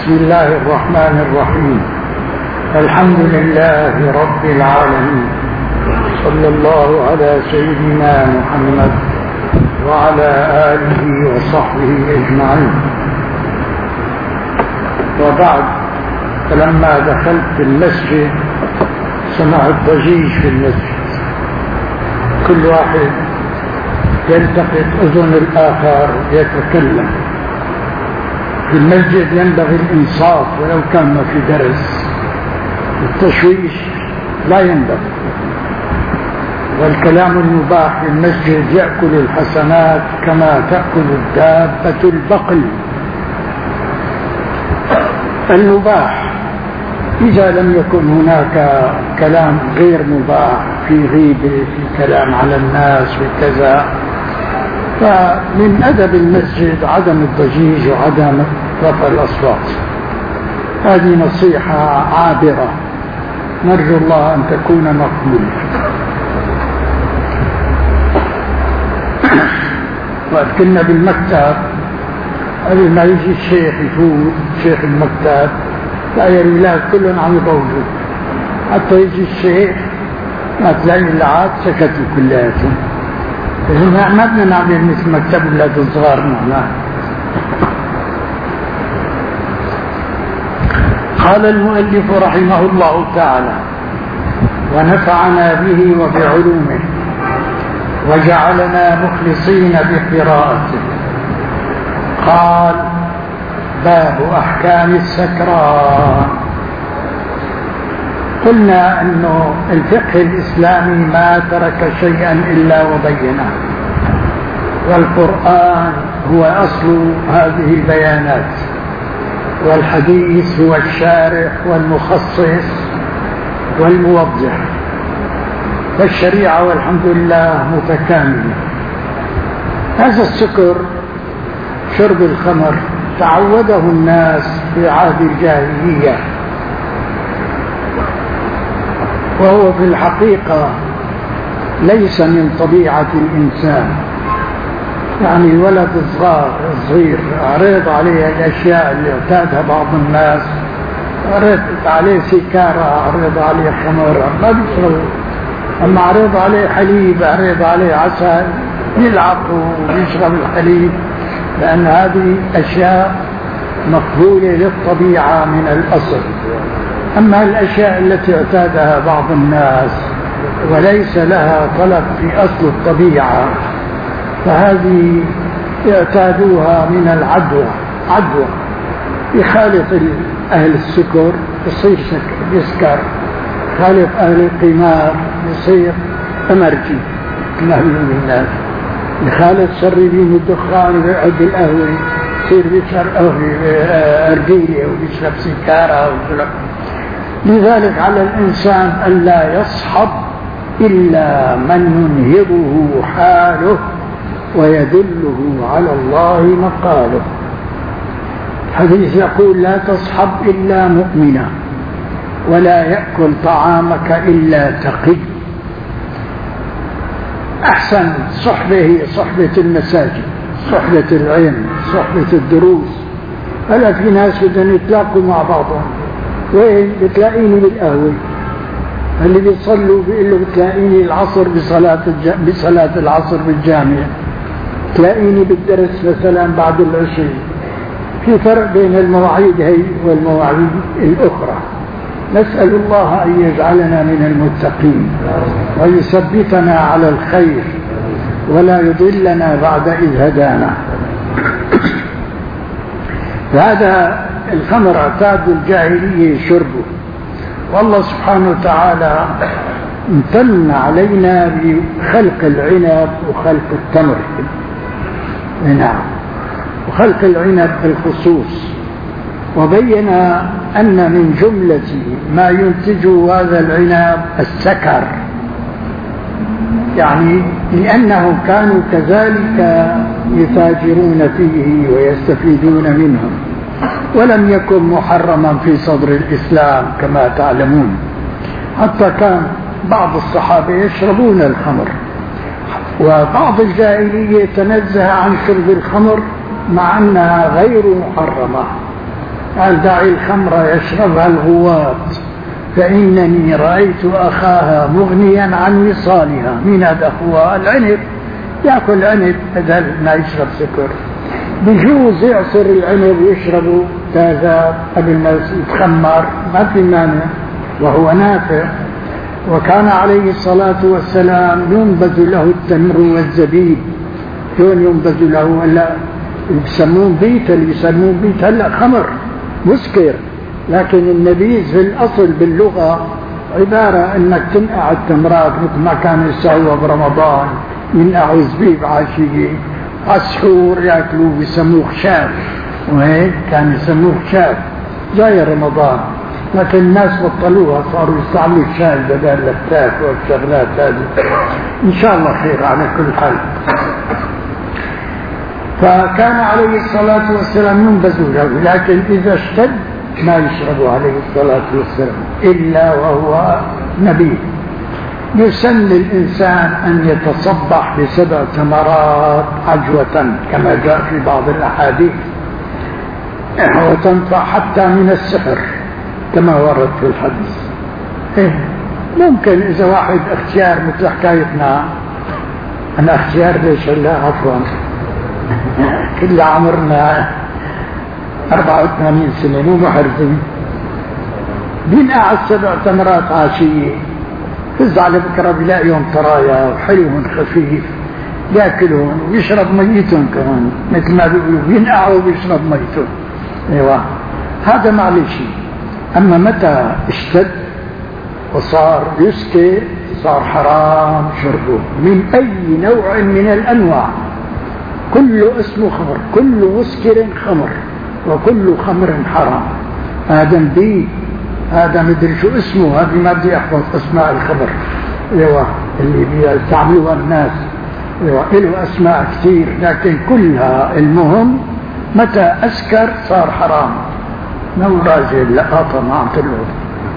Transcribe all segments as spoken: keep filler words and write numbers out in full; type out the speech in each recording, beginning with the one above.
بسم الله الرحمن الرحيم. الحمد لله رب العالمين، صلى الله على سيدنا محمد وعلى آله وصحبه أجمعين. وبعد، فلما دخلت المسجد سمعت ضجيج في المسجد، كل واحد يلتقط أذن الآخر يتكلم. في المسجد ينبغي الإنصات ولو كان ما في درس، التشويش لا ينبغي، والكلام المباح في المسجد يأكل الحسنات كما تأكل الدابة البقل. المباح إذا لم يكن هناك كلام غير مباح، في غيبة، في كلام على الناس، في كذا، فمن أدب المسجد عدم الضجيج وعدم رفع الأصوات. هذه نصيحة عابرة نرجو الله أن تكون مقبولة. وقت كنا بالمكتب قبل ما يجي الشيخ يفوت، شيخ المكتب تلاقي الولاد كلهم عم يضوجوا، حتى يجي الشيخ ما تلاقي العاد سكتوا كلياتهم. ما بدنا نعمل مثل مكتب ولاد الصغار معنا. قال المؤلف رحمه الله تعالى: ونفعنا به وبعلومه وجعلنا مخلصين بقراءته. قال: باب أحكام السكران. قلنا أنه الفقه الإسلامي ما ترك شيئا إلا وبينه، والقرآن هو أصل هذه البيانات، والحديث هو الشارح والمخصص والموضح، والشريعة والحمد لله متكاملة. هذا السكر، شرب الخمر، تعوده الناس في عهد الجاهلية، وهو في الحقيقة ليس من طبيعة الإنسان. يعني الولد الصغير الصغير عرض عليه الأشياء اللي اعتادها بعض الناس، عرض عليه سيكارة، عرض عليه خمر، ما بيشرب. أما عرض عليه حليب، عرض عليه عسل، يلعب ويشرب الحليب، لأن هذه أشياء مقبولة للطبيعة من الأصل. أما الأشياء التي اعتادها بعض الناس وليس لها طلب في أصل الطبيعة، فهذه اعتادوها من العدوى. عدوى يخالط أهل السكر يصير يسكر، خالط أهل القمار يصير أمرجي، نحن الناس يخالط شربين الدخان ويقعد بالقهوة يصير بيشرب قهوة أرجيلة وبيشرب سيكارة ويشرب. لذلك على الإنسان أن لا يصحب إلا من ينهضه حاله ويدله على الله مقاله. الحديث يقول: لا تصحب إلا مؤمنا، ولا يأكل طعامك إلا تقي. أحسن صحبة هي صحبة المساجد، صحبة العلم، صحبة الدروس. هلا في ناس بدهم يتلاقوا مع بعضهم، وين بتلاقيني بالقهوة، اللي بيصلوا بيقول له بتلاقيني العصر بصلاة الج... بصلاة العصر بالجامع، تلاقيني بالدرس مثلا بعد العشاء. في فرق بين المواعيد هي والمواعيد الأخرى. نسأل الله أن يجعلنا من المتقين ويثبتنا على الخير ولا يضلنا بعد إذ هدانا. هذا الخمر اعتاد الجاهلية شربه، والله سبحانه وتعالى امتن علينا بخلق العنب وخلق التمر. نعم، وخلق العنب بالخصوص، وبين أن من جملة ما ينتج هذا العنب السكر، يعني لأنهم كانوا كذلك يتاجرون فيه ويستفيدون منه، ولم يكن محرما في صدر الإسلام كما تعلمون. حتى كان بعض الصحابة يشربون الخمر، وبعض الجاهلية تنزه عن شرب الخمر مع أنها غير محرمة، قال دع الخمر يشربها الغواة فإنني رأيت أخاها مغنيا عن وصالها. من هذا هو العنب، يأكل عنب بدل ما يشرب سكر. بجوز يعصر العنب ويشربه تازة قبل ما يتخمر، ما في مانع وهو نافع. وكان عليه الصلاة والسلام ينبذ له التمر والزبيب. شلون ينبذ له؟ هلا يسمون بيت، اللي يسمون بيت هلا خمر مسكر، لكن النبيذ في الأصل باللغة عبارة انك تنقع التمرات مثل ما كانوا يسووا برمضان، ينقعوا زبيب عاشية عسحور ياكلوه بيسموه خشاف، وهيك كان يسموه خشاف جاي رمضان، لكن الناس بطلوها صاروا يستعملوا الشاي بدل اللفتات والشغلات هذه. ان شاء الله خير على كل حال. فكان عليه الصلاة والسلام ينبذ له، لكن إذا اشتد ما يشرب عليه الصلاة والسلام إلا وهو نبي. يسن للإنسان أن يتصبح بسبع تمرات عجوة كما جاء في بعض الأحاديث، وتنفع حتى من السحر كما ورد في الحديث. إيه ممكن إذا واحد اختيار مثل حكايتنا، أنا اختيار ليش لا عفوا كل عمرنا أربعة وثمانين سنة مو محرزين، بينقع السبع تمرات عاشية، فز على بكرة بلاقي يوم طرايا وحلوهم خفيف ياكلون ويشرب ميتهم كمان، مثل ما بيقولوا بينقعوا وبيشرب ميتهم. ايوه هذا معلش. اما متى اشتد وصار يسكر صار حرام شربه من اي نوع من الانواع، كل اسمه خمر، كل مسكر خمر، وكل خمر حرام. هذا بي هذا مدري شو اسمه، هذا ما بدي احفظ اسماء الخمر. ايوه اللي بيستعملوها الناس، ايوه له اسماء كثير، لكن كلها المهم متى اسكر صار حرام. نو راجل لا طبعا عم تلعب.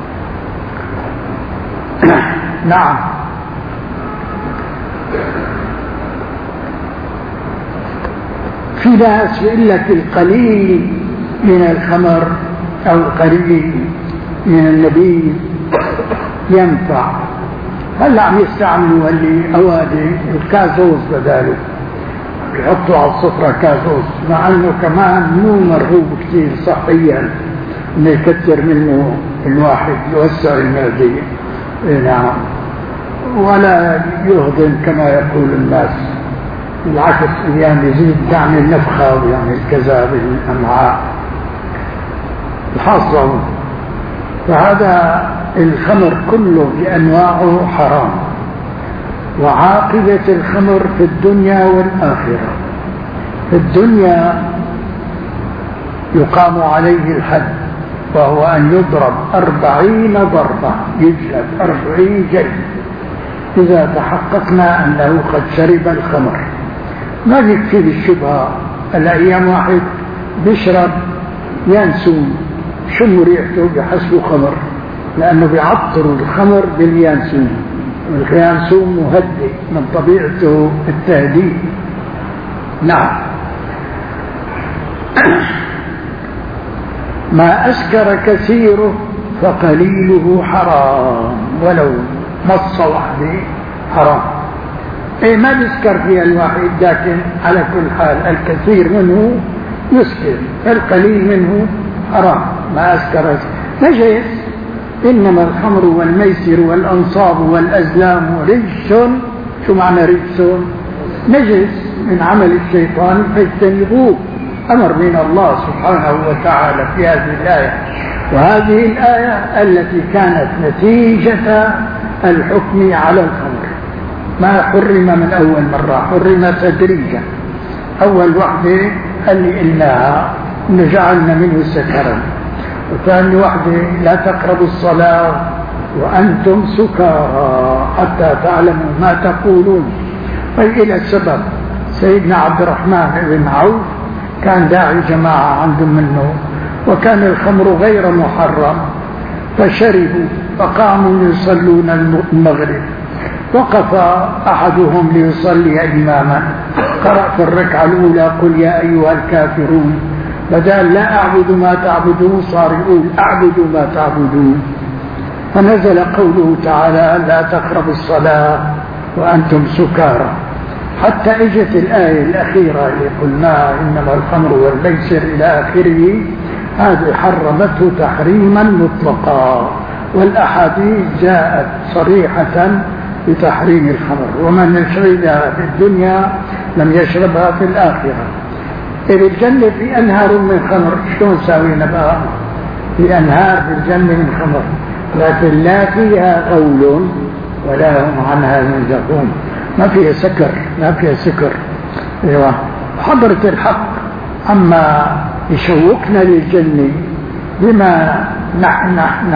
نعم. في ناس يقول لك القليل من الخمر او القليل من النبيذ ينفع. هلا عم يستعملوا اللي اوادي الكازوز بداله، يحطوا على السفرة كازوز، مع انه كمان مو مرغوب كثير صحيا انه يكثر منه الواحد يوسع المعدة. نعم. ولا يهضم كما يقول الناس، بالعكس يعني يزيد يعمل نفخة ويعمل كذا بالأمعاء الحاصة. فهذا الخمر كله بأنواعه حرام، وعاقبة الخمر في الدنيا والآخرة. في الدنيا يقام عليه الحد، وهو أن يضرب أربعين ضربة، يجلد أربعين جلد إذا تحققنا أنه قد شرب الخمر. ما يكفي بالشبهة. الأيام واحد بيشرب يانسون، شم ريحته بحسبه خمر، لأنه بيعطروا الخمر باليانسون، واليانسون مهدئ من طبيعته التهدئ. نعم. ما أسكر كثيره فقليله حرام، ولو مص وحده حرام. ايه ما بيسكر فيها الواحد، لكن على كل حال الكثير منه يسكر، القليل منه حرام. ما أسكر نجس. إنما الخمر والميسر والأنصاب والأزلام رجس. شو معنى رجس؟ نجس من عمل الشيطان فاجتنبوه، أمر من الله سبحانه وتعالى في هذه الآية. وهذه الآية التي كانت نتيجة الحكم على الخمر، ما حرم من أول مرة، حرم تدريجا. أول وحدة اللي قلناها نجعلنا منه سكرا، وثاني وحدة لا تقربوا الصلاة وأنتم سكارى حتى تعلموا ما تقولون. فإلى السبب سيدنا عبد الرحمن بن عوف كان داعي جماعة عندهم منه، وكان الخمر غير محرم، فشربوا فقاموا يصلون المغرب. وقف أحدهم ليصلي إماما، قرأ في الركعة الأولى قل يا أيها الكافرون، بدل لا أعبد ما تعبدون صار يقول أعبد ما تعبدون. فنزل قوله تعالى لا تقربوا الصلاة وأنتم سكارى، حتى اجت الآية الأخيرة اللي قلنا إنما الخمر والميسر إلى آخره، هذه حرمته تحريما مطلقا، والأحاديث جاءت صريحة بتحريم الخمر، ومن يشربها في الدنيا لم يشربها في الآخرة. إذ الجنة في أنهار من خمر، شلون ساوينا بقى؟ في أنهار في الجنة من خمر، لكن لا فيها غول ولا هم عنها ينزفون، ما فيها سكر، ما فيها سكر. ايوه حضرة الحق. أما يشوقنا للجنة بما نحن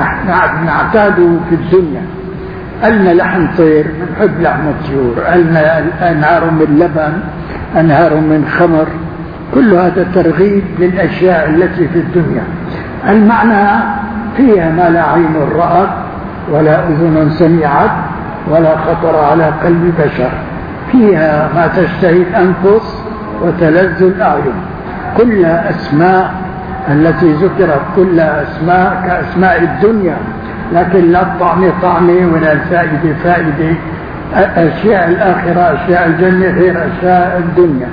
نعتاد في الدنيا، ألنا لحم طير، نحب لحم الطيور، ألنا أنهار من لبن، أنهار من خمر، كل هذا ترغيب للأشياء التي في الدنيا. المعنى فيها ما لا عين رأت ولا أذن سمعت ولا خطر على قلب بشر، فيها ما تشتهي الأنفس وتلذ الأعين، كل أسماء التي ذكرت كل أسماء كأسماء الدنيا، لكن لا الطعم طعمه ولا الفائدة فائدة. أشياء الآخرة أشياء الجنة غير أشياء الدنيا.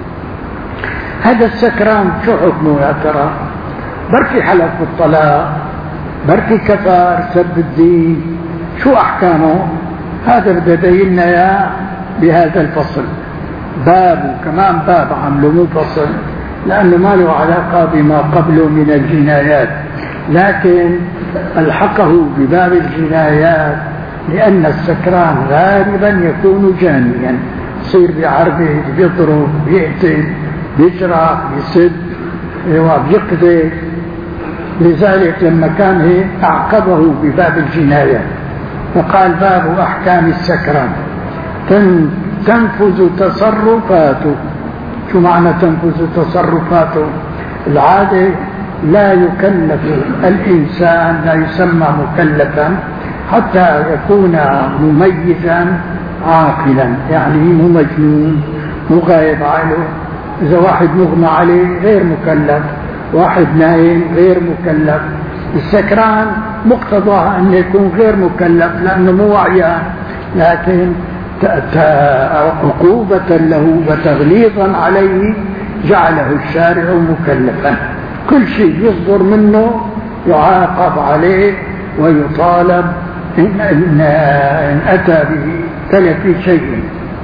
هذا السكران شو حكمه يا ترى؟ بركي حلف بالطلاق، بركي كفر، سب الدين، شو أحكامه؟ هذا بدأ يبين لنا بهذا الفصل. باب كمان باب عمله مو فصل، لأنه ما له علاقة بما قبله من الجنايات، لكن ألحقه بباب الجنايات لأن السكران غالبا يكون جانيا، يصير بعربه، بيضرب، بيقتل، بيجرح، بيسد، بيقذف. لذلك لما كان هيك أعقبه بباب الجنايات، فقال باب أحكام السكران تنفذ تصرفاته. شو معنى تنفذ تصرفاته؟ العادة لا يكلف الإنسان، لا يسمى مكلفا حتى يكون مميزا عاقلا، يعني مو مجنون مو غايب عنه. إذا واحد مغمى عليه غير مكلف، واحد نايم غير مكلف. السكران مقتضاه أن يكون غير مكلف لأنه مو وعيان، لكن عقوبة له وتغليظا عليه جعله الشارع مكلفا. كل شيء يصدر منه يعاقب عليه ويطالب إن, إن, إن أتى به تلف شيء.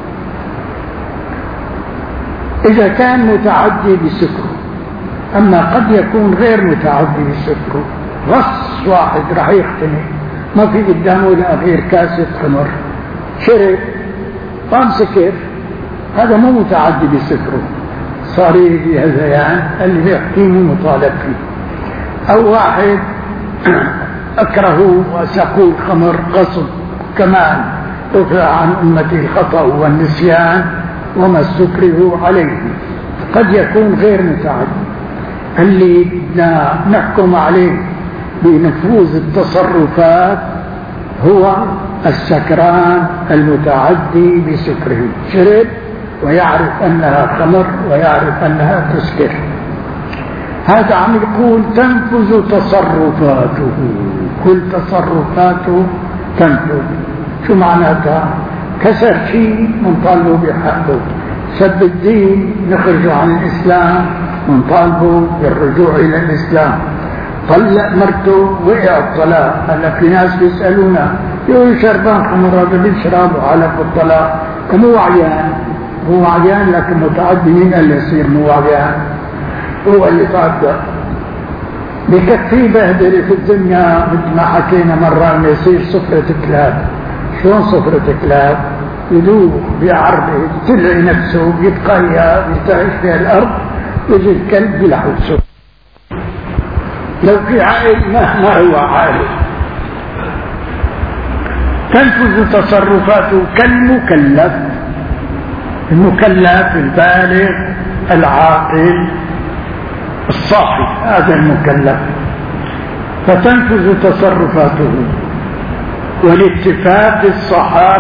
إذا كان متعدي بسكره، أما قد يكون غير متعدي بسكره، غص واحد راح يختني، ما في قدامه إلا غير كاسة خمر، شرب قام سكر، هذا مو متعدي بسكره، صار يجي هذيان اللي بيحكي مو مطالب فيه. أو واحد أكره وسقوا الخمر غصب، كمان رفع عن أمتي الخطأ والنسيان وما استكره عليه، قد يكون غير متعدي. اللي بدنا نحكم عليه بنفوذ التصرفات هو السكران المتعدي بسكره، شرب ويعرف أنها خمر ويعرف أنها تسكر، هذا عم يقول تنفذ تصرفاته، كل تصرفاته تنفذ. شو معناتها؟ كسر شيء منطالبه بحقه، سب الدين نخرجه عن الإسلام منطالبه بالرجوع إلى الإسلام، طلق مرته وقع الطلاق. هلا في ناس بيسألونا يقول شربان خمر هذا بيشرب وعلق الطلاق، مو وعيان، مو وعيان لكن متعدي. مين اللي يصير مو وعيان؟ هو اللي تعدى. بكفي بهدلة في الدنيا مثل ما حكينا مرة انه يصير صفرة كلاب. شلون صفرة كلاب؟ يدوب بعربه تلعي نفسه يتقيا يرتعش في الارض، يجي الكلب يلحسه. لو في عائل ما هو عائل. تنفذ تصرفاته كالمكلف، المكلف البالغ العاقل الصاحي، هذا المكلف. فتنفذ تصرفاته. والاتفاق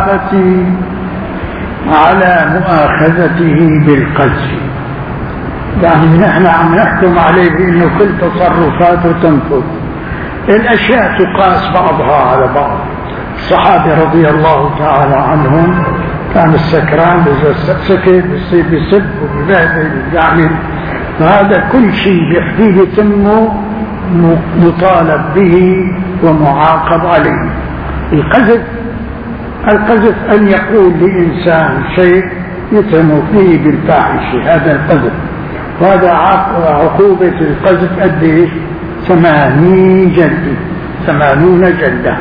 الصحابة على مؤاخذته بالقذف، يعني نحن عم نحكم عليه بأنه كل تصرفاته تنفذ. الأشياء تقاس بعضها على بعض. الصحابة رضي الله تعالى عنهم كان السكران إذا سكت بيصير بيسب وبيبهدل وبيعمل، فهذا كل شيء بيحكيه يتمه مطالب به ومعاقب عليه. القذف القذف أن يقول لإنسان شيء يتهم فيه بالفاحشة، هذا القذف. وهذا عقوبة القذف قد ايش؟ ثمانين جلدة، ثمانون جلدة.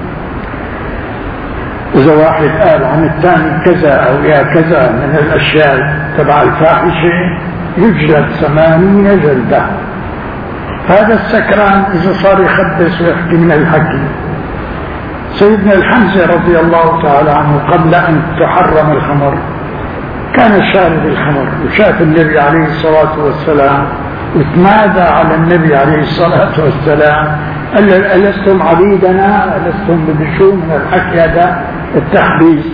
إذا واحد قال عن الثاني كذا أو يا كذا من الأشياء تبع الفاحشة يجلد ثمانين جلدة. هذا السكران إذا صار يخبص ويحكي من الحكي. سيدنا الحمزة رضي الله تعالى عنه قبل أن تحرم الخمر كان شارب الخمر، وشاف النبي عليه الصلاة والسلام وتمادى على النبي عليه الصلاة والسلام، قال له ألستم عبيدنا؟ ألستم بشو من الحكي هذا التحبيس؟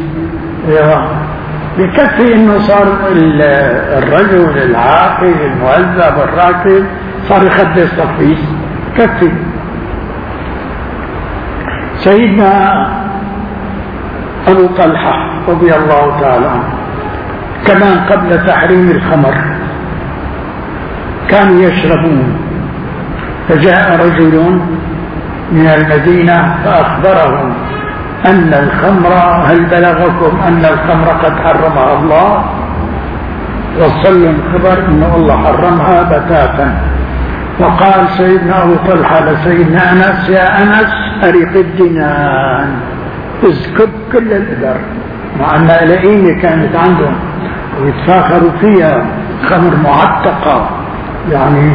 بكفي انه صار الرجل العاقل المهذب الراكب صار يخبص تخبيص، كفي. سيدنا أبو طلحة رضي الله تعالى عنه كمان قبل تحريم الخمر كانوا يشربون، فجاء رجل من المدينة فأخبرهم أن الخمر، هل بلغكم أن الخمر قد حرمها الله؟ وصلوا الخبر أن الله حرمها بتاتا. وقال سيدنا أبو طلحة لسيدنا أنس: يا أنس أرق الجنان، اسكب كل الإبر، مع أن لئيمة كانت عندهم ويتفاخروا فيها، خمر معتقة يعني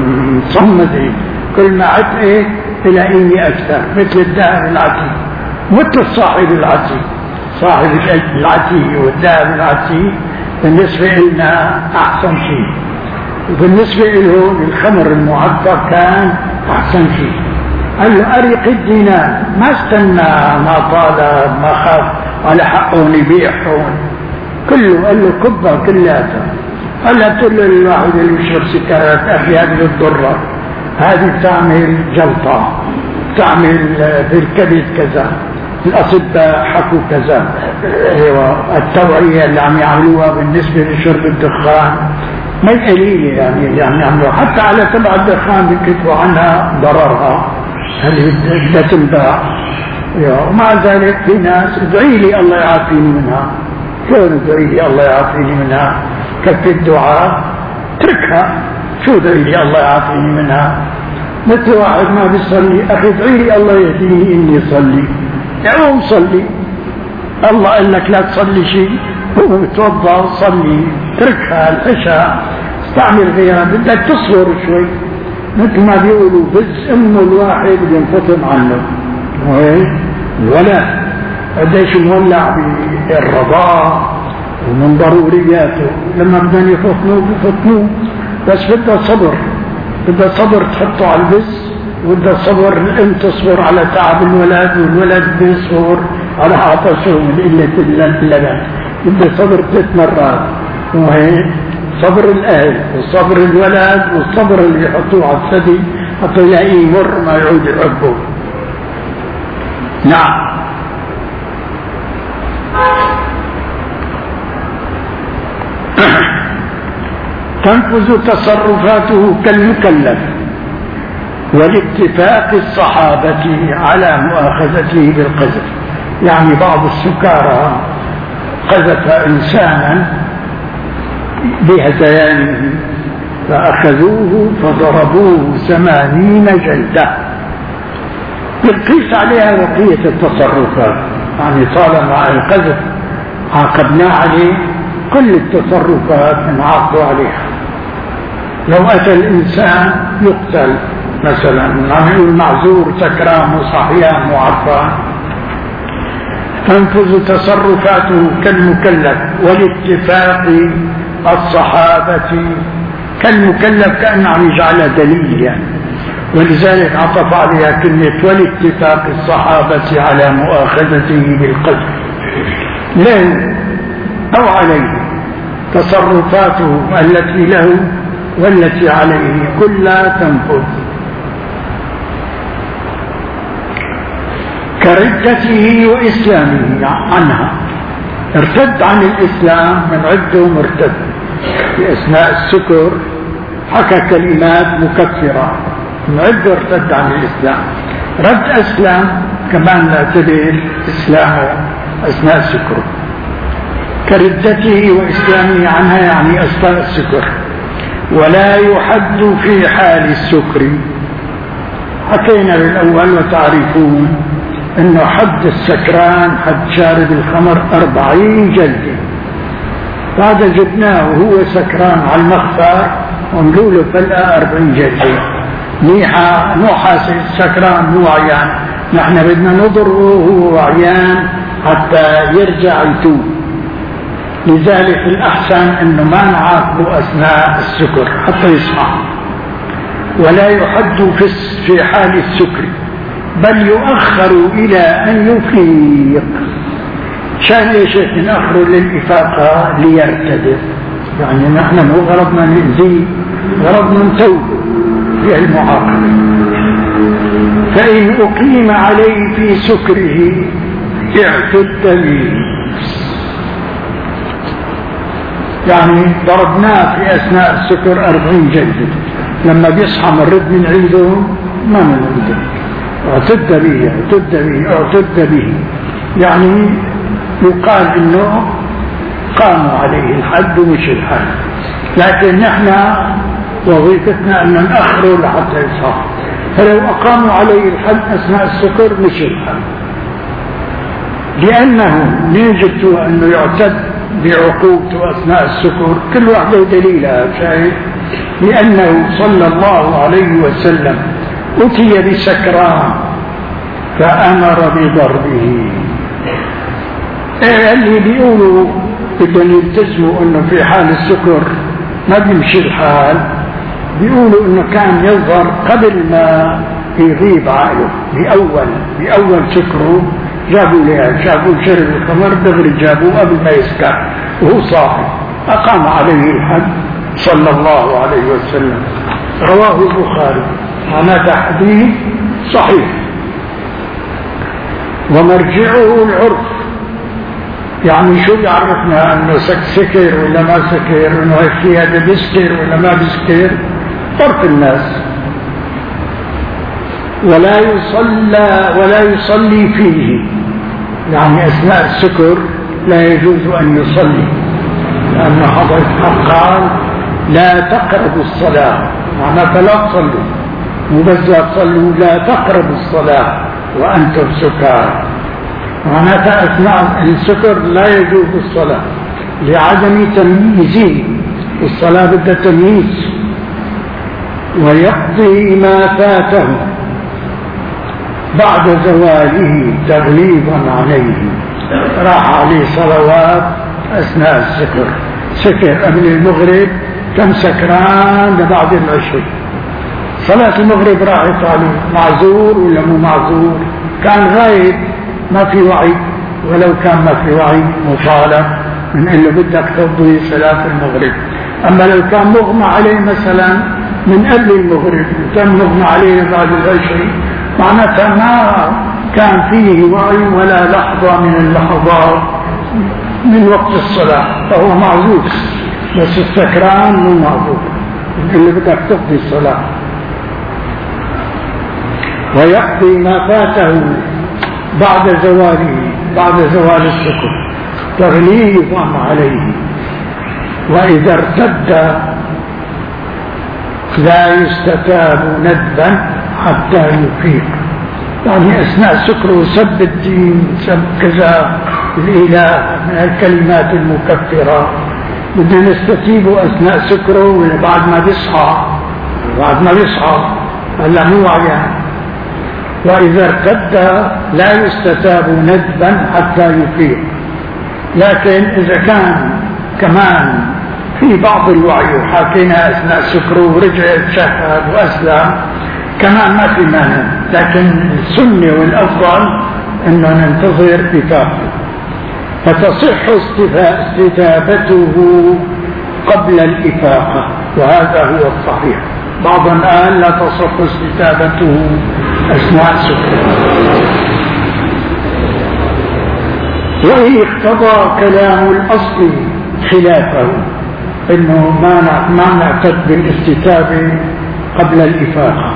مصمدة، كل ما عتقت لئيمة أكثر، مثل الذهب العتيق، مثل صاحب العتيق، صاحب العتيق والذهب العتيق بالنسبة لنا أحسن شيء، وبالنسبة له الخمر المعتق كان أحسن شيء. قال له أرق الدينار، ما استنى ما طالب ما خاف على حقهم يبيعهم كله، قال له كبها كلها. قال له تقول له الواحد اللي يشرب سكرات أخي هذه الضرة، هذه بتعمل جلطة، بتعمل في الكبد كذا، الأطباء حكوا كذا. ايوه التوعية اللي عم يعملوها بالنسبة لشرب الدخان ما قليلة، يعني اللي عم يعملوها حتى على تبع الدخان بيكتبوا عنها ضررها هل بدها تنباع. ومع ذلك في ناس ادعي لي الله يعافيني منها، شلون ادعي لي الله يعافيني منها؟ كفي الدعاء اتركها، شو ادعي لي الله يعافيني منها؟ مثل واحد ما بيصلي، اخي ادعي لي الله يهديني اني اصلي، يقوم صلي. الله قال لك لا تصلي شيء، هو بتوضا وصلي، اتركها العشاء استعمل غيرها، بدك تصبر شوي. مثل ما بيقولوا بز امه الواحد بينفطم عنه، وهيك الولد قديش مولع بالرضاع ومن ضرورياته، لما بدهم يفطنوه بيفطنوه، بس بدها صبر، بدها صبر تحطه على البز، وبدها صبر الام تصبر على تعب الولد، والولد بيصبر على عطشه من قله اللبن، بدها صبر ثلاث مرات. وهيك صبر الاهل وصبر الولد والصبر اللي يحطوه على الثدي حتى يلاقيه يمر ما يعود يحبه. نعم. تنفذ تصرفاته كالمكلف، والاتفاق الصحابة على مؤاخذته بالقذف. يعني بعض السكارى قذف إنسانا بهذيانه فأخذوه فضربوه ثمانين جلدة، يقيس عليها بقية التصرفات. يعني طالما القذف عاقبنا عليه، كل التصرفات نعاقب عليها. لو أتى الإنسان يقتل مثلا، عم معذور سكران وصحيان معفى، تنفذ تصرفاته كالمكلف، والاتفاق الصحابة كالمكلف، كأنه عم يجعلها دليل يعني، ولذلك عطف عليها كلمة والاتفاق الصحابة على مؤاخذته بالقذف. له أو عليه تصرفاته التي له والتي عليه كلها تنفذ. كردته وإسلامه عنها، ارتد عن الإسلام، من عده مرتد في أثناء السكر، حكى كلمات مكفرة، من عده ارتد عن الإسلام. رد أسلام كمان نعتبر إسلامه أثناء السكر. كردته وإسلامه عنها يعني أثناء السكر. ولا يحد في حال السكر، حكينا بالأول وتعرفون أنه حد السكران حد شارب الخمر أربعين جلدة، هذا جبناه وهو سكران على المخفر ونقول له فلقى أربعين جلدة. نيحة مو حاسس السكران مو عيان، نحن بدنا نضربه وهو عيان حتى يرجع يتوب. لذلك الأحسن أنه ما نعاقبه أثناء السكر حتى يصحى. ولا يحد في حال السكر، بل يؤخر إلى أن يفيق. شان إيش نأخره للإفاقة ليرتدف، يعني نحن مو غرضنا نأذيه، غرضنا نتوب في المعاقبة. فإن أقيم عليه في سكره اعتد به، يعني ضربناه في أثناء السكر أربعين جلدة، لما بيصحى مرد من عيدهم ما من عيدهم، اعتد به اعتد به اعتد به، يعني يقال انه قاموا عليه الحد ومش الحد، لكن نحن وظيفتنا ان نأخره لحتى يصحى. فلو اقاموا عليه الحد اثناء السكر مش الحد، لانه نجد انه يعتد بعقوبته اثناء السكر كل واحد دليلها شايف، لانه صلى الله عليه وسلم أتي بسكران فأمر بضربه. إيه اللي بيقولوا بدهم يلتزموا أنه في حال السكر ما بيمشي الحال، بيقولوا أنه كان يظهر قبل ما يغيب عقله، بأول بأول سكره جابوا له جابوا شرب الخمر دغري جابوه قبل ما يسكر وهو صاحي، أقام عليه الحد صلى الله عليه وسلم. رواه البخاري، هذا حديث صحيح. ومرجعه العرف، يعني شو بيعرفنا انه سكر ولا ما سكر، انه هذا بيسكر ولا ما بيسكر، عرف الناس. ولا يصلى ولا يصلي فيه، يعني اثناء السكر لا يجوز ان يصلي، لان حضرتك قال لا تقربوا الصلاه، معناتها لا تصلوا، مو بس لا تصلوا، لا تقربوا الصلاة وأنتم سكارى، معناتها أثناء السكر لا يجوز الصلاة لعدم تمييزه، والصلاة بدها تمييز. ويقضي ما فاته بعد زواله تغليظا عليه، راح عليه صلوات أثناء السكر، سكر قبل المغرب كم سكران لبعد العشر، صلاة المغرب راحت عليه، معذور ولا مو معذور؟ كان غايب ما في وعي، ولو كان ما في وعي مطالب من اللي بدك تقضي صلاة المغرب. أما لو كان مغمى عليه مثلا من قبل المغرب وكان مغمى عليه بعد العشر، معناتها ما كان فيه وعي ولا لحظة من اللحظات من وقت الصلاة، فهو معذور. بس السكران مو معذور اللي بدك تقضي الصلاة. ويقضي ما فاته بعد زواله، بعد زوال السكر تغليظا عليه. وإذا ارتد لا يستتاب ندبا حتى يفيق، يعني أثناء سكره سب الدين، سب كذا الإله من الكلمات المكفرة، بدنا نستتيبه أثناء سكره ولا بعد ما بيصحى؟ بعد ما بيصحى هلا مو عيان. وإذا ارتد لا يستتاب ندبا حتى يفيق، لكن إذا كان كمان في بعض الوعي وحاكينا أثناء سكره ورجع يتشهد وأسلم كمان ما في مانع، لكن السنة والأفضل أنه ننتظر إفاقته، فتصح استتابته قبل الإفاقة. وهذا هو الصحيح. بعض الآن لا تصح استتابته أثناء سكره. وإن اقتضى كلام الأصل خلافه، إنه ما نعتد بالاستتابة قبل الإفاقة،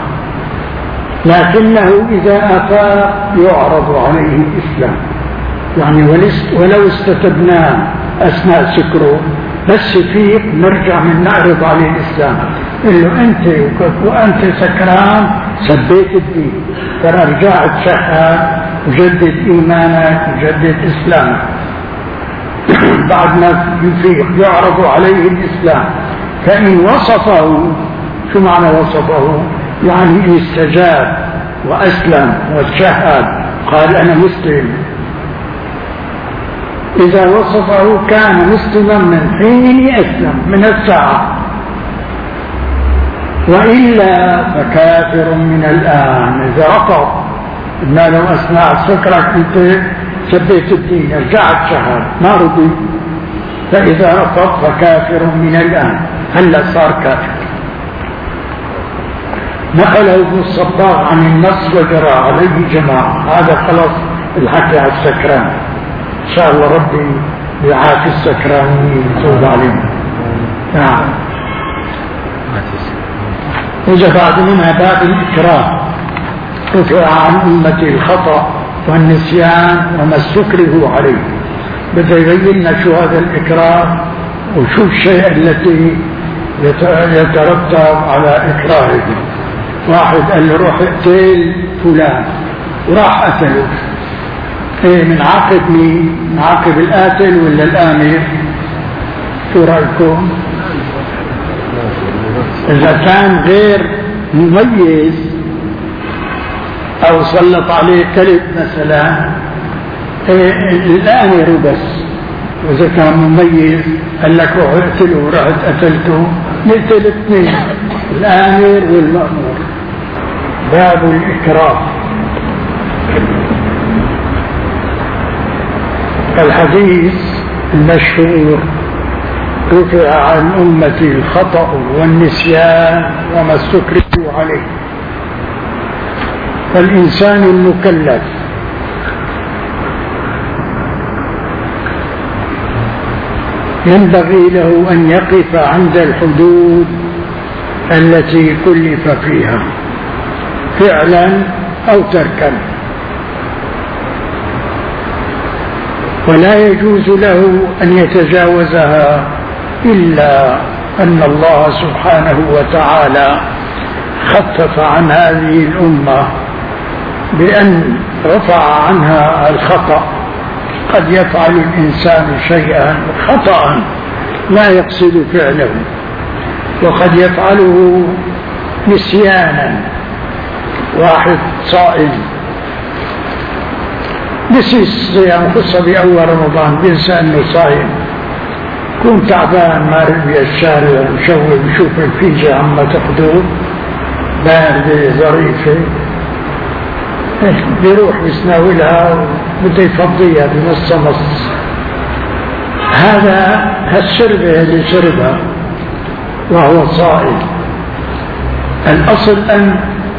لكنه إذا أفاق يعرض عليه الإسلام. يعني ولو استتبناه أثناء سكره بس فيك نرجع من نعرض عليه الإسلام، إنه أنت وأنت سكران سبيت الدين، ترى رجعت شهاد وجدد إيمانك وجدد إسلامك. بعد ما يفيق يعرض عليه الإسلام، فإن وصفه، شو معنى وصفه؟ يعني إن استجاب وأسلم وتشهد قال أنا مسلم، إذا وصفه كان مسلما من حين أسلم، من الساعة، وإلا فكافر من الآن. إذا رفض إن لو أثناء سكرك أنت سبيت الدين رجعت شهر ما رضي، فإذا رفض فكافر من الآن، هلا صار كافر. نقله ابن الصباغ عن النص وجرى عليه جماعة. هذا خلص الحكي على السكران، إن شاء الله ربي يعافي السكرانين ويتوب عليهم. نعم. إذا بعد منها باب الإكراه، رفع عن أمتي الخطأ والنسيان وما استكره عليه. بدأ يبين لنا شو هذا الإكراه وشو الشيء التي يترتب على إكراهه. واحد قال له روح اقتل فلان وراح قتله، ايه من عاقب مين؟ من عاقب القاتل ولا الآمر؟ شو رأيكم؟ إذا كان غير مميز أو سلط عليه كلب مثلا، إيه الآمر بس. وإذا كان مميز قال لك روح اقتله ورحت قتلته، نقتل اثنين، الآمر والمأمور. باب الإكراه. الحديث المشهور رفع عن أمتي الخطأ والنسيان وما استكرهوا عليه. فالإنسان المكلف ينبغي له أن يقف عند الحدود التي كلف فيها فعلا أو تركا، ولا يجوز له أن يتجاوزها إلا أن الله سبحانه وتعالى خفف عن هذه الأمة بأن رفع عنها الخطأ. قد يفعل الإنسان شيئا خطأ لا يقصد فعله، وقد يفعله نسيانا. واحد صائم نسي الصيام، خصوصا بأول رمضان بينسى أنه صايم، كون تعبان مارق بي الشارع مشوي بشوف الفيجة عما تقدر باردة ظريفة، بيروح يسناولها وبده يفضيها بنص نص. هذا هالشربة اللي شربها وهو صائم، الأصل أن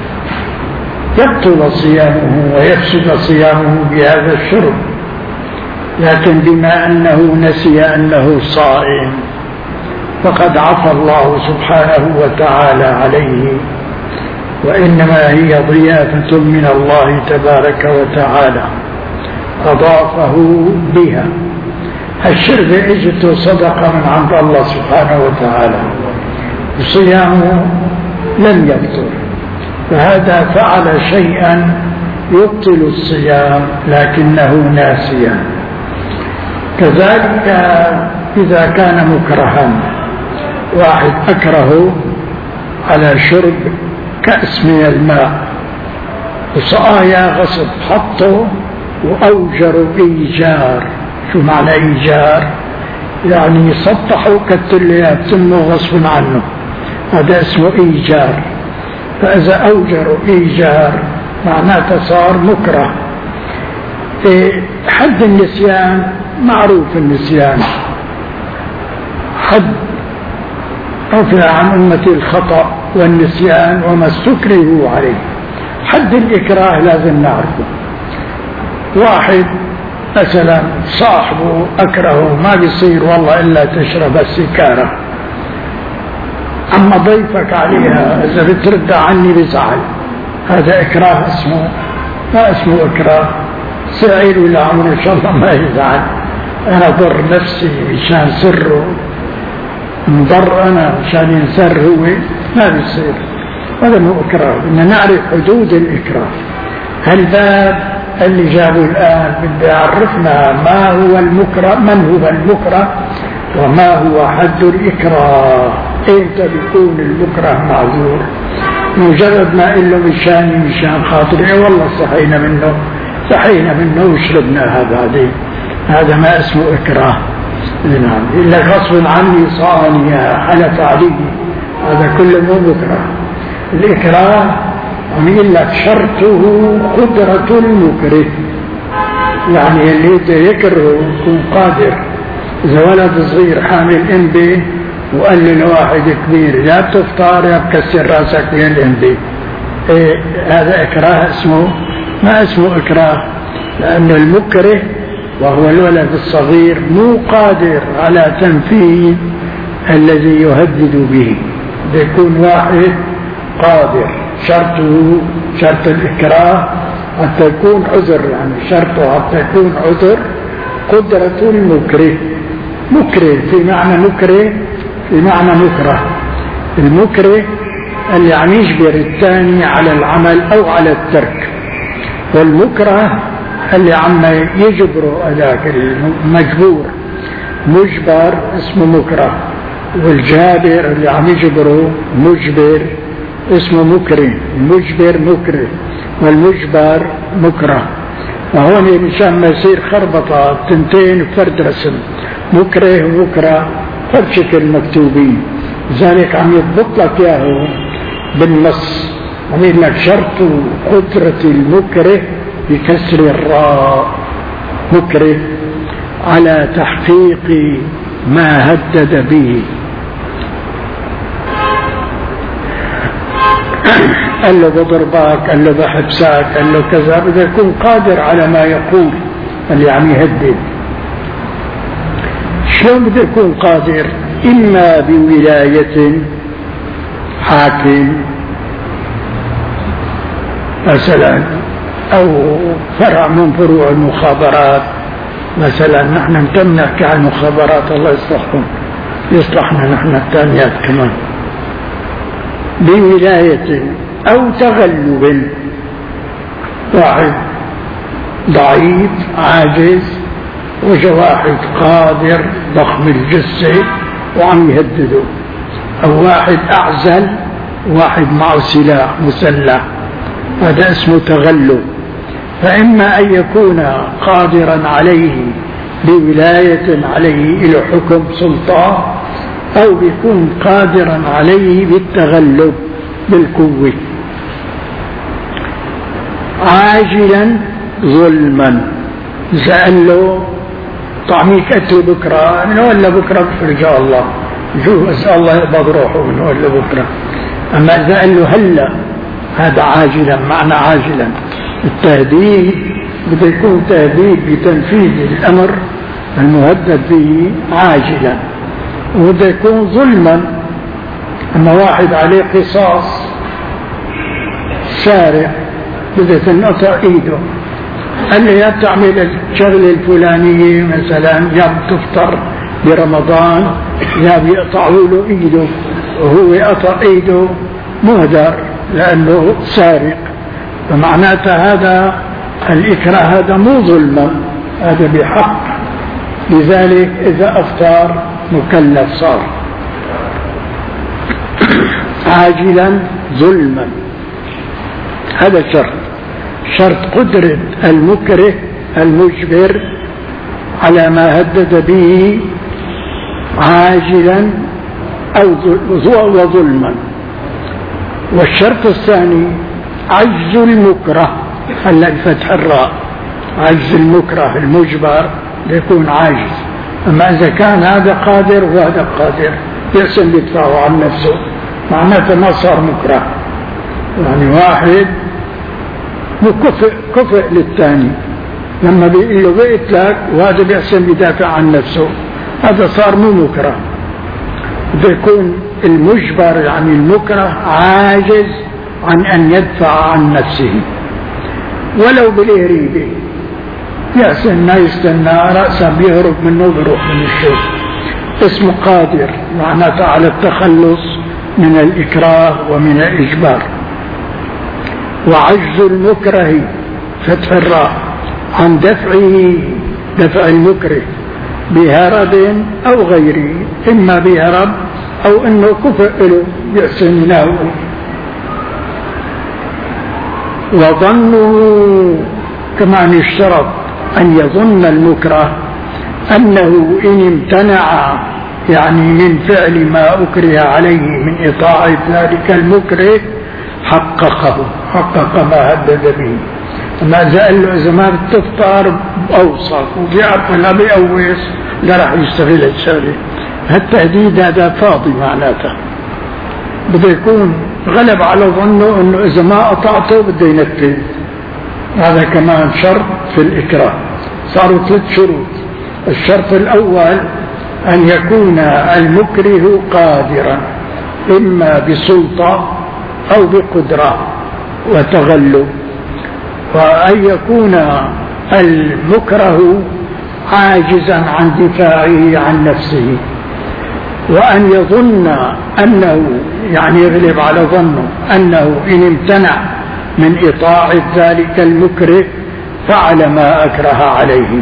يبطل صيامه ويفسد صيامه بهذا الشرب، لكن بما أنه نسي أنه صائم فقد عفى الله سبحانه وتعالى عليه، وإنما هي ضيافة من الله تبارك وتعالى أضافه بها. الشرب اجته صدقة من عند الله سبحانه وتعالى، وصيامه لم يبطل، فهذا فعل شيئا يبطل الصيام لكنه ناسيا. كذلك إذا كان مكرها، واحد أكره على شرب كأس من الماء وصايا غصب حطه وأوجر إيجار. شو معنى إيجار؟ يعني سطحوا كالتليات تمه غصب عنه، هذا اسمه إيجار. فإذا أوجروا إيجار معناته صار مكره. حد النسيان معروف، النسيان حد رفع عن أمتي الخطأ والنسيان وما استكرهوا عليه. حد الإكراه لازم نعرفه. واحد مثلا صاحبه أكرهه ما بيصير والله إلا تشرب السكارة، أما ضيفك عليها إذا بترد عني بزعل، هذا إكراه اسمه؟ ما اسمه إكراه. سعيد ولا عمره إن شاء الله ما يزعل، أنا ضر نفسي مشان سره، مضر أنا مشان ينسر هو، ما بيصير. هذا مو إكراه. بدنا نعرف حدود الإكراه. هالباب اللي جابوا الآن بده يعرفنا ما هو المكره، من هو المكره، وما هو حد الإكراه. إمتى بيكون المكره معذور؟ مجرد ما قل له مشاني مشان خاطري، اي والله صحينا منه صحينا منه وشربناها بعدين، هذا ما اسمه إكراه. نعم. إلا غصب عني صاني حلف علي، هذا كله مو مكره. الإكراه عم يقول لك شرطه قدرة المكره، يعني اللي بده يكره يكون قادر. إذا ولد صغير حامل إنبي وقال له لواحد كبير يا بتفطر يا بكسر راسك من الإنبي، إيه هذا إكراه اسمه؟ ما اسمه إكراه، لأن المكره وهو الولد الصغير مو قادر على تنفيذ الذي يهدد به. بيكون واحد قادر. شرطه شرط الإكراه حتى يكون عذر، يعني شرطه حتى يكون عذر قدرة المكره. مكره في معنى مكره في معنى مكره. المكره اللي عم يجبر الثاني على العمل أو على الترك، والمكره اللي عم يجبره هذاك المجبور. مجبر اسمه مكره، والجابر اللي عم يجبره مجبر اسمه مكره. المجبر مكره والمجبر مكره. وهون مشان ما يصير خربطة تنتين فرد رسم، مكره ومكره فرد شكل مكتوبين، لذلك عم يضبط لك اياه بالنص. عم يقول لك شرط قدرة المكره بكسر الراء، مكره على تحقيق ما هدد به. قال له بضربك، قال له بحبسك، قال له كذا، بده يكون قادر على ما يقول اللي عم يهدد. شلون بده يكون قادر؟ إما بولاية حاكم مثلا، أو فرع من فروع المخابرات مثلا. نحن نتم نحكي عن المخابرات، الله يصلحكم يصلحنا نحن الثانيات كمان. بولاية أو تغلب، واحد ضعيف عاجز وجا واحد قادر ضخم الجثة وعم يهدده، أو واحد أعزل واحد معه سلاح مسلح، هذا اسمه تغلب. فإما أن يكون قادرا عليه بولاية عليه إلى حكم سلطان، أو بيكون قادرا عليه بالتغلب بالقوة. عاجلا ظلما، إذا قال له طعميك قتل بكرة من ولا بكرة برجع الله، شوف أسأل الله يقبض روحه من ولا بكرة. أما إذا قال له هلا، هذا عاجلا. معنى عاجلا التهديد بده يكون تهديد بتنفيذ الأمر المهدد به عاجلا، وبده يكون ظلما. أما واحد عليه قصاص سارق بده تنقطع ايده، قال لي يا بتعمل الشغله الفلانيه مثلا، يا بتفطر برمضان يا بيقطعوا له ايده، وهو يقطع ايده مهدر لانه سارق. فمعناتها هذا الإكراه هذا مو ظلما، هذا بحق. لذلك إذا أفطر مكلف صار. عاجلا ظلما، هذا شرط شرط قدرة المكره المجبر على ما هدد به عاجلا أو وظلما. والشرط الثاني عجز المكره، هلا الفتح الراء، عجز المكره المجبر يكون عاجز. أما إذا كان هذا قادر وهذا قادر يحسن يدفعه عن نفسه، معناته ما صار مكره. يعني واحد مكفئ كفئ للثاني، لما بيقول له بقيت لك وهذا بيحسن يدافع عن نفسه، هذا صار مو مكره. بده يكون المجبر يعني المكره عاجز عن أن يدفع عن نفسه ولو بالهريبة، يحسن ما يستنى رأسا بيهرب منه بيروح من الشوق. اسمه قادر، معناته على التخلص من الإكراه ومن الإجبار. وعجز المكره فتح الراء عن دفعه، دفع المكره بهرب أو غيره، إما بهرب أو أنه كفء له يحسن يناوله. وظنه كمان يشترط أن يظن المكره أنه إن امتنع يعني من فعل ما أكره عليه من إطاعة ذلك المكره حققه، حقق ما هدد به. ما زال له إذا ما بتفطر أوصف وبيعرف أنها بيقوس لا راح يستغل الشغله. هالتهديد هذا فاضي، معناته بده يكون غلب على ظنه أنه إذا ما أطعته بده ينفذ. هذا كمان شرط في الإكراه. صاروا ثلاث شروط. الشرط الأول أن يكون المكره قادرا، إما بسلطة أو بقدرة وتغلب، وأن يكون المكره عاجزا عن دفاعه عن نفسه، وأن يظن أنه يعني يغلب على ظنه أنه إن امتنع من إطاعة ذلك المكره فعل ما أكره عليه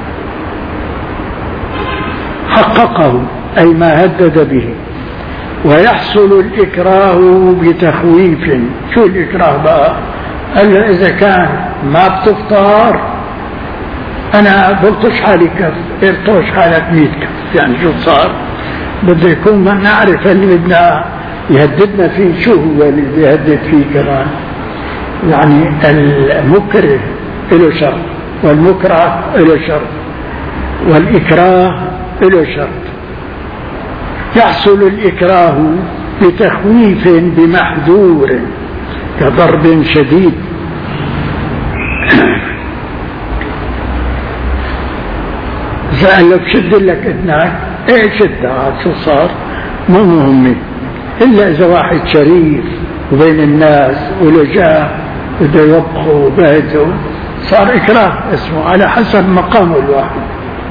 حققه، أي ما هدد به. ويحصل الإكراه بتخويف. شو الإكراه بقى؟ قال إذا كان ما بتفطر أنا بلطش حالي كف، ارطوش حالك ميت كف، يعني شو صار؟ بده يكون ما نعرف اللي بدنا يهددنا فيه شو هو اللي بيهدد فيه كمان. يعني المكره له شرط، والمكره له شرط، والإكراه له شرط. يحصل الإكراه بتخويف بمحذور كضرب شديد. قال له بشد لك اذنك، ايه شدها شو صار؟ مو مهمة، إلا إذا واحد شريف وبين الناس ولجاه بده يوبخه وبهده صار إكراه اسمه على حسب مقامه الواحد.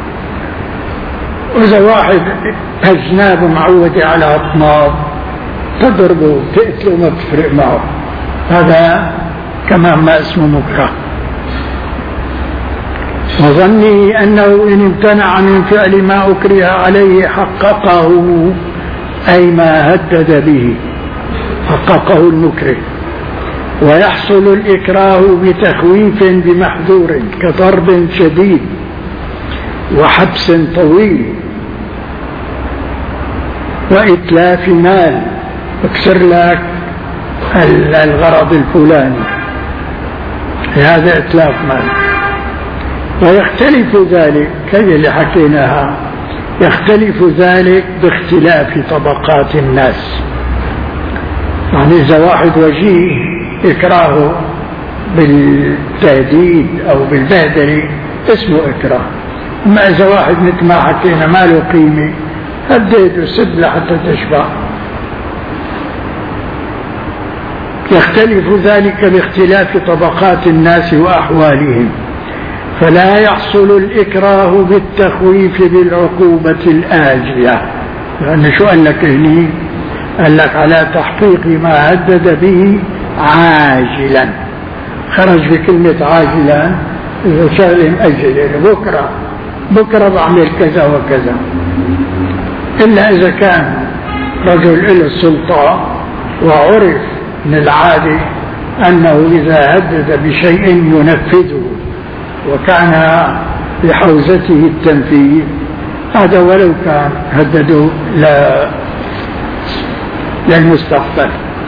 وإذا واحد أجناب معود على أطناب تضربه تقتله ما بتفرق معه، هذا كمان ما اسمه مكره. وظني أنه إن امتنع من فعل ما أكره عليه حققه، أي ما هدد به حققه المكره. ويحصل الإكراه بتخويف بمحذور كضرب شديد وحبس طويل وإتلاف مال، اكسر لك الغرض الفلاني، هذا إتلاف مال. ويختلف ذلك كذا اللي حكيناها، يختلف ذلك باختلاف طبقات الناس. يعني إذا واحد وجيه إكراهه بالتهديد أو بالبهدلة اسمه إكراه. أما إذا واحد مثل ما حكينا ما له قيمة هديته سب لحتى تشبع. يختلف ذلك باختلاف طبقات الناس وأحوالهم، فلا يحصل الإكراه بالتخويف بالعقوبة الآجلة. لأن شو قال لك هني؟ قال لك على تحقيق ما هدد به عاجلا، خرج بكلمة عاجلا. إذا شغله مأجل بكرة بكرة بعمل كذا وكذا، إلا إذا كان رجل له السلطة وعرف من العادة أنه إذا هدد بشيء ينفذه وكان بحوزته التنفيذ، هذا ولو كان هدده للمستقبل.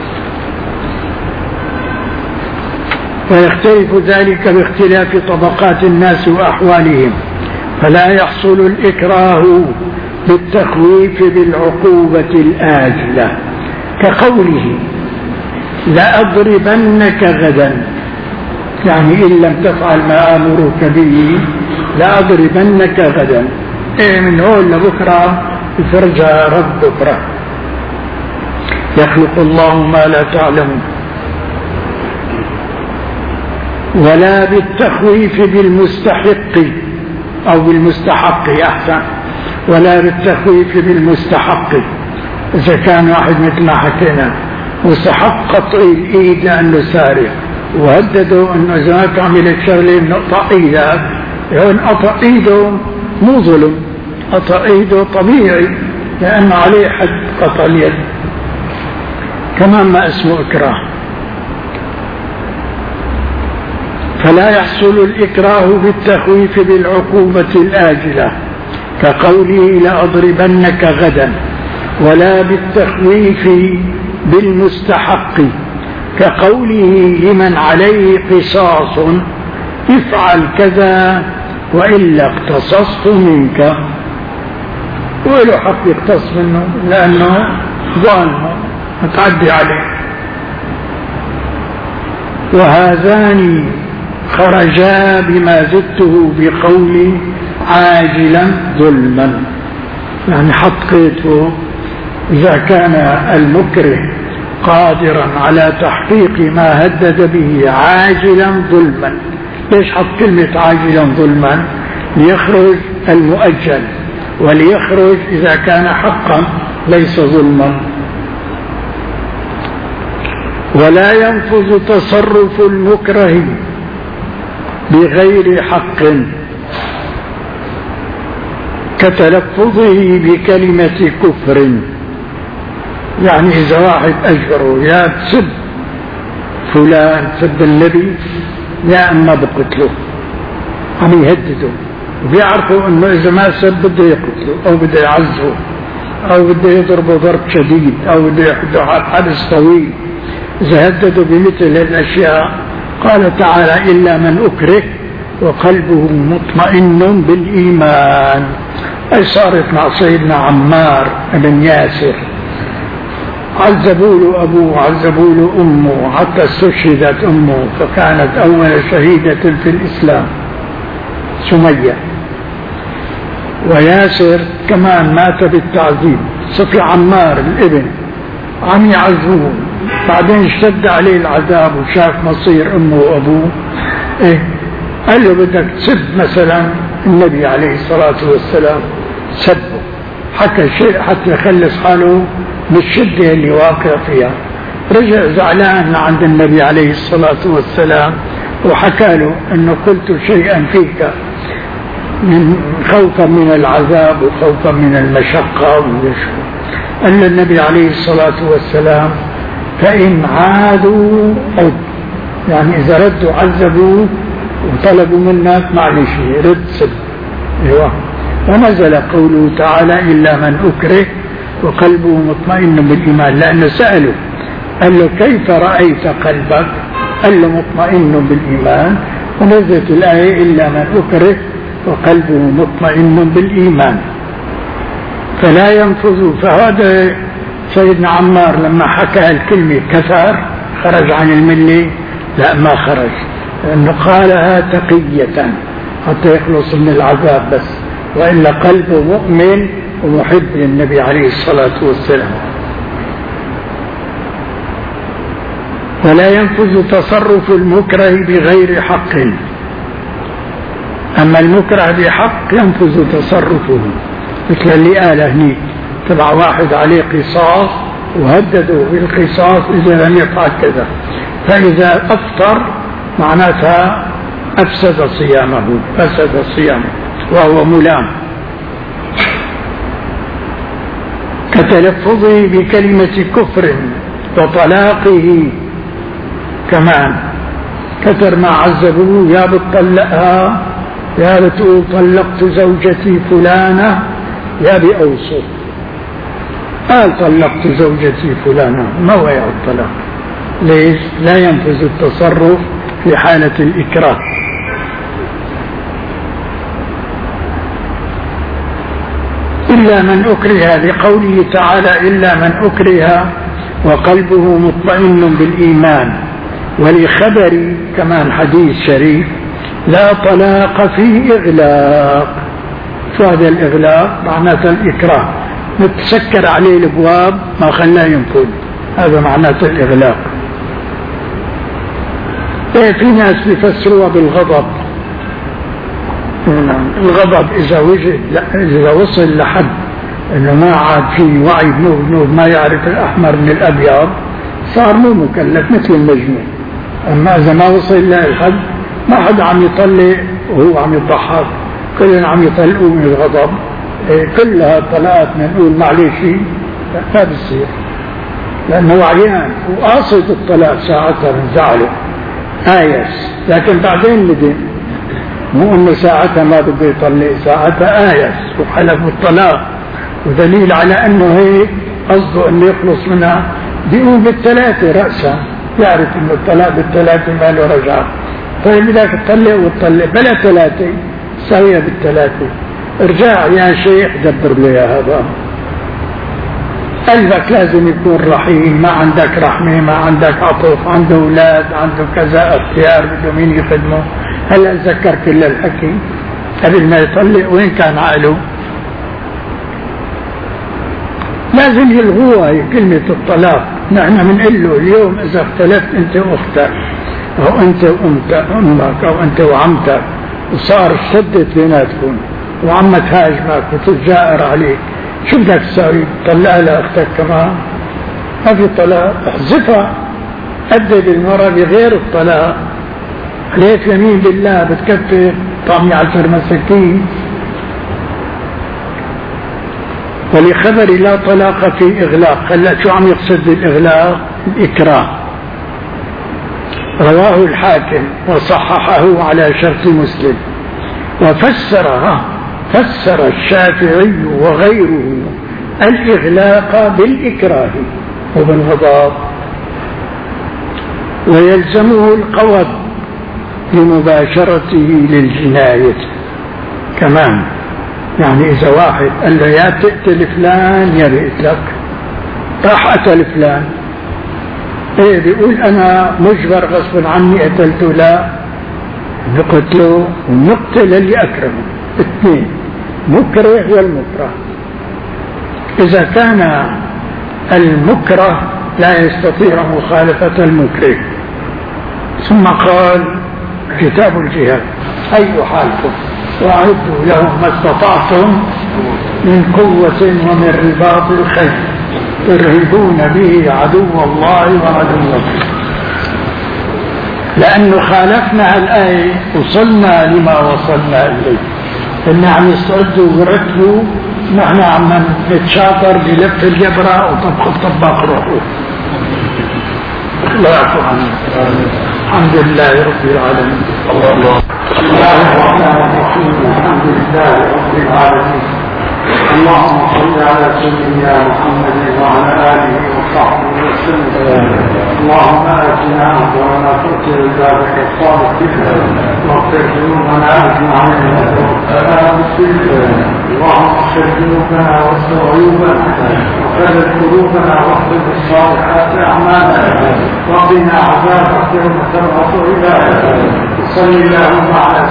ويختلف ذلك باختلاف طبقات الناس وأحوالهم، فلا يحصل الإكراه بالتخويف بالعقوبة الآجلة، كقوله لأضربنك غدا، يعني إن لم تفعل ما آمرك به لأضربنك غدا، إيه من هون لبكرة يفرجها رب بكرة. يخلق الله ما لا تعلمون. ولا بالتخويف بالمستحق أو بالمستحق أحسن، ولا بالتخويف بالمستحق، إذا كان واحد مثل ما حكينا مستحق قطع الإيد لأنه سارق وهددوا أنه إذا ما تعمل شغلة نقطع إيدك، يعني قطع إيده مو ظلم، قطع إيده طبيعي لأنه عليه حد قطع اليد، كمان ما اسمه إكراه. فلا يحصل الإكراه بالتخويف بالعقوبة الآجلة كقوله لأضربنك غدا، ولا بالتخويف بالمستحق كقوله لمن عليه قصاص افعل كذا وإلا اقتصصت منك، وله حق يقتص منه لأنه ظالم متعدي عليه. وهذان خرجا بما زدته بقول عاجلا ظلما، يعني حط قيده إذا كان المكره قادرا على تحقيق ما هدد به عاجلا ظلما. ليش حط كلمة عاجلا ظلما؟ ليخرج المؤجل، وليخرج إذا كان حقا ليس ظلما. ولا ينفذ تصرف المكره بغير حق كتلفظه بكلمة كفر، يعني إذا واحد أجبره يا تسب فلان سب النبي يا أما بقتله، عم يهدده وبيعرفوا أنه إذا ما سب بده يقتله أو بده يعزه أو بده يضربه ضرب شديد أو بده يحده حبس طويل. إذا هددوا بمثل الأشياء قال تعالى إلا من أكره وقلبه مطمئن بالإيمان، أي صارت مع سيدنا عمار بن ياسر، عذبوا له أبوه عذبوا له أمه حتى استشهدت أمه، فكانت أول شهيدة في الإسلام سمية. وياسر كمان مات بالتعذيب، صفي عمار الابن عم يعذبوه، بعدين اشتد عليه العذاب وشاف مصير أمه وأبوه، إيه قال له بدك تسب مثلا النبي عليه الصلاة والسلام، سبه حكى شيء حتى يخلص حاله من الشدة اللي واقع فيها. رجع زعلان عند النبي عليه الصلاة والسلام وحكى له أنه قلت شيئا فيك من خوفا من العذاب وخوفا من المشقة والنشوة. قال له النبي عليه الصلاة والسلام فإن عادوا عد، يعني إذا ردوا عذبوا وطلبوا منك معلش رد سب. ايوه. ونزل قوله تعالى إلا من أكره وقلبه مطمئن بالإيمان، لأنه سأله قال له كيف رأيت قلبك؟ قال له مطمئن بالإيمان، ونزلت الآية إلا من أكره وقلبه مطمئن بالإيمان. فلا ينفذ. فهذا سيدنا عمار لما حكى الكلمة كفر خرج عن الملة؟ لا ما خرج، لأنه قالها تقية حتى يخلص من العذاب بس، وإلا قلبه مؤمن ومحب للنبي عليه الصلاة والسلام. ولا ينفذ تصرف المكره بغير حق، أما المكره بحق ينفذ تصرفه، مثل اللي قال هنيك تبع واحد عليه قصاص وهددوا بالقصاص إذا لم يفعل كذا، فإذا أفطر معناتها أفسد صيامه، فسد صيامه وهو ملام. كتلفظه بكلمة كفر وطلاقه كمان، كثر ما عذبوه يا بتطلقها يا بتقول طلقت زوجتي فلانة يا بأوصف، قال طلقت زوجتي فلانة ما وقع الطلاق. ليش؟ لا ينفذ التصرف في حالة الإكراه. إلا من أكره لقوله تعالى إلا من أكره وقلبه مطمئن بالإيمان، ولخبر كمان حديث شريف لا طلاق في إغلاق. فهذا الإغلاق معناته الإكراه، متسكر عليه الأبواب ما خلاه ينفذ، هذا معناته الإغلاق. إيه في ناس بيفسروها بالغضب، الغضب إذا وجد إذا وصل لحد إنه ما عاد في وعي بنوب بنوب ما يعرف الأحمر من الأبيض صار مو مكلف مثل المجنون. أما إذا ما وصل للحد ما حد عم يطلع وهو عم يضحك، كلنا عم يطلقوا من الغضب، إيه كلها طلقات نقول معلش ما بصير لأنه عيان وقاصد الطلاق ساعتها من زعله آيس، لكن بعدين ندم، مو انه ساعتها ما بده يطلق، ساعتها آيس وحلف بالطلاق، ودليل على انه هيك قصده انه يخلص منها بيقوم بالثلاثة رأسا، يعرف انه الطلاق بالثلاثة ما له رجعة. طيب بدك تطلق وتطلق بلا ثلاثة سويها بالثلاثة، ارجع يا شيخ دبر له يا هذا. قلبك لازم يكون رحيم، ما عندك رحمة، ما عندك عطف، عنده أولاد، عنده كذا اختيار بده مين يخدمه. هلا تذكر كل الحكي قبل ما يطلق وين كان عقله؟ لازم يلغوها هي كلمة الطلاق. نحن بنقول له اليوم إذا اختلفت أنت وأختك أو أنت وأمك أو أنت وعمتك وصار شدت بيناتكم وعمك هاجمك وتتجائر عليك، شو بدك تسوي؟ طلقها لأختك كمان؟ ما في طلاق، احذفها. أدب المرأة بغير الطلاق، عليك يمين بالله بتكفي طعمي على المساكين. ولخبر لا طلاق في إغلاق، هلا شو عم يقصد بالإغلاق؟ الإكراه. رواه الحاكم وصححه على شرط مسلم، وفسرها فسر الشافعي وغيره الإغلاق بالإكراه وبالغضب، ويلزمه القود لمباشرته للجناية كمان. يعني إذا واحد قال له يا تقتل فلان يا بقتلك، راح قتل فلان، ايه بيقول أنا مجبر غصب عني قتلته؟ لا، نقتله ونقتل اللي أكرمه. اثنين، مكره والمكره. إذا كان المكره لا يستطيع مخالفة المكره، ثم قال كتاب الجهاد أي حالكم وأعدوا لهم ما استطعتم من قوة ومن رباط الخيل ترهبون به عدو الله وعدوكم. لأنه خالفنا الآية وصلنا لما وصلنا إليه، إن عم يستعدوا ورتبوا، نحن عم نتشاطر بلف الجبرة وطبخ الطباخ روحه. الله يعفو عنه. الحمد لله رب العالمين. الله بسم الله الرحمن الرحيم. الحمد لله رب العالمين. اللهم صل على سيدنا محمد وعلى آله وصحبه وسلم. اللهم آتنا ولا تؤتي عبادك الصالحين واغفر ذنوبنا أجمعين وتوفنا مسلمين. اللهم اغفر ذنوبنا واستر عيوبنا وخلد قلوبنا واختم بالصالحات أعمالنا وقنا عذابك يوم تبعث عبادك. صل اللهم على